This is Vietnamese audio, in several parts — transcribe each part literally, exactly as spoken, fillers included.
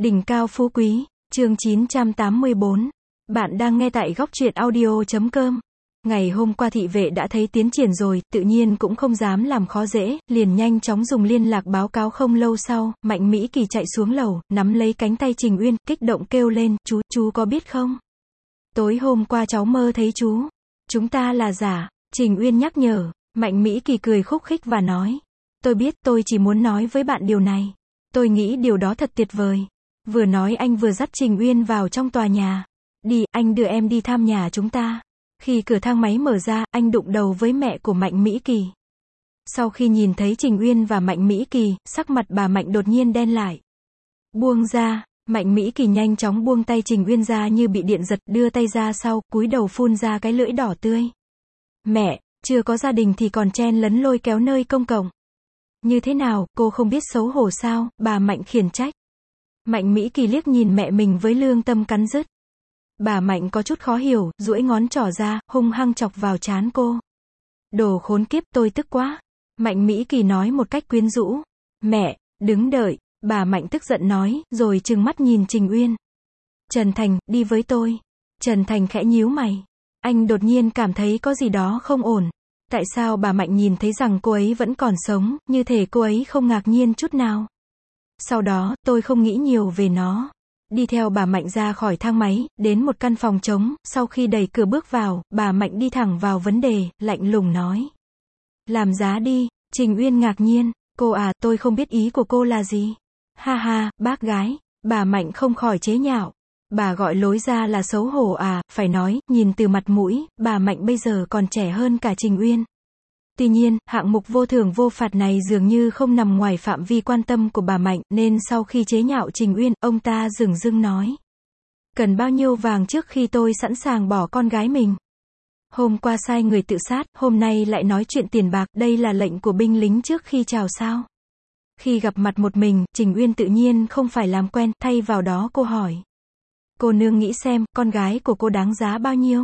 Đỉnh cao phú quý, chương chín trăm tám mươi bốn. Bạn đang nghe tại góc truyện audio chấm com. Ngày hôm qua thị vệ đã thấy tiến triển rồi, tự nhiên cũng không dám làm khó dễ, liền nhanh chóng dùng liên lạc báo cáo. Không lâu sau, Mạnh Mỹ Kỳ chạy xuống lầu, nắm lấy cánh tay Trình Uyên, kích động kêu lên, chú, chú có biết không? Tối hôm qua cháu mơ thấy chú. Chúng ta là giả. Trình Uyên nhắc nhở. Mạnh Mỹ Kỳ cười khúc khích và nói. Tôi biết, tôi chỉ muốn nói với bạn điều này. Tôi nghĩ điều đó thật tuyệt vời. Vừa nói anh vừa dắt Trình Uyên vào trong tòa nhà. Đi, anh đưa em đi thăm nhà chúng ta. Khi cửa thang máy mở ra, anh đụng đầu với mẹ của Mạnh Mỹ Kỳ. Sau khi nhìn thấy Trình Uyên và Mạnh Mỹ Kỳ, sắc mặt bà Mạnh đột nhiên đen lại. Buông ra. Mạnh Mỹ Kỳ nhanh chóng buông tay Trình Uyên ra như bị điện giật, đưa tay ra sau, cúi đầu phun ra cái lưỡi đỏ tươi. Mẹ, chưa có gia đình thì còn chen lấn lôi kéo nơi công cộng. Như thế nào, cô không biết xấu hổ sao? Bà Mạnh khiển trách. Mạnh Mỹ Kỳ liếc nhìn mẹ mình với lương tâm cắn rứt. Bà Mạnh có chút khó hiểu, duỗi ngón trỏ ra, hung hăng chọc vào trán cô. Đồ khốn kiếp, tôi tức quá. Mạnh Mỹ Kỳ nói một cách quyến rũ. Mẹ, đứng đợi. Bà Mạnh tức giận nói, rồi trừng mắt nhìn Trình Uyên. Trần Thành, đi với tôi. Trần Thành khẽ nhíu mày. Anh đột nhiên cảm thấy có gì đó không ổn. Tại sao bà Mạnh nhìn thấy rằng cô ấy vẫn còn sống, như thể cô ấy không ngạc nhiên chút nào. Sau đó, tôi không nghĩ nhiều về nó. Đi theo bà Mạnh ra khỏi thang máy, đến một căn phòng trống, sau khi đẩy cửa bước vào, bà Mạnh đi thẳng vào vấn đề, lạnh lùng nói. Làm giá đi. Trình Uyên ngạc nhiên, cô à, tôi không biết ý của cô là gì. Ha ha, bác gái. Bà Mạnh không khỏi chế nhạo. Bà gọi lối ra là xấu hổ à, phải nói, nhìn từ mặt mũi, bà Mạnh bây giờ còn trẻ hơn cả Trình Uyên. Tuy nhiên, hạng mục vô thưởng vô phạt này dường như không nằm ngoài phạm vi quan tâm của bà Mạnh, nên sau khi chế nhạo Trình Uyên, ông ta dửng dưng nói. Cần bao nhiêu vàng trước khi tôi sẵn sàng bỏ con gái mình? Hôm qua sai người tự sát, hôm nay lại nói chuyện tiền bạc, đây là lệnh của binh lính trước khi chào sao? Khi gặp mặt một mình, Trình Uyên tự nhiên không phải làm quen, thay vào đó cô hỏi. Cô nương nghĩ xem, con gái của cô đáng giá bao nhiêu?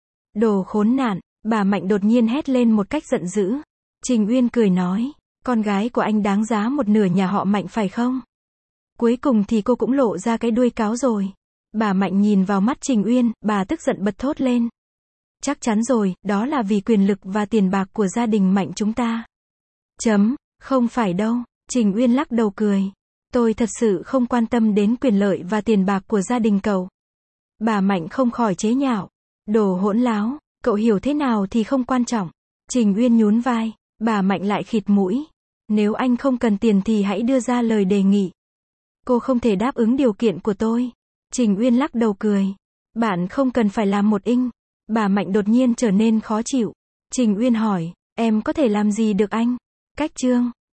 Đồ khốn nạn, bà Mạnh đột nhiên hét lên một cách giận dữ. Trình Uyên cười nói, con gái của anh đáng giá một nửa nhà họ Mạnh phải không? Cuối cùng thì cô cũng lộ ra cái đuôi cáo rồi. Bà Mạnh nhìn vào mắt Trình Uyên, bà tức giận bật thốt lên. Chắc chắn rồi, đó là vì quyền lực và tiền bạc của gia đình Mạnh chúng ta. Chấm, không phải đâu. Trình Uyên lắc đầu cười. Tôi thật sự không quan tâm đến quyền lợi và tiền bạc của gia đình cậu. Bà Mạnh không khỏi chế nhạo. Đồ hỗn láo, cậu hiểu thế nào thì không quan trọng. Trình Uyên nhún vai, bà Mạnh lại khịt mũi. Nếu anh không cần tiền thì hãy đưa ra lời đề nghị. Cô không thể đáp ứng điều kiện của tôi. Trình Uyên lắc đầu cười. Bạn không cần phải làm một inh. Bà Mạnh đột nhiên trở nên khó chịu. Trình Uyên hỏi, em có thể làm gì được anh? Cách chương.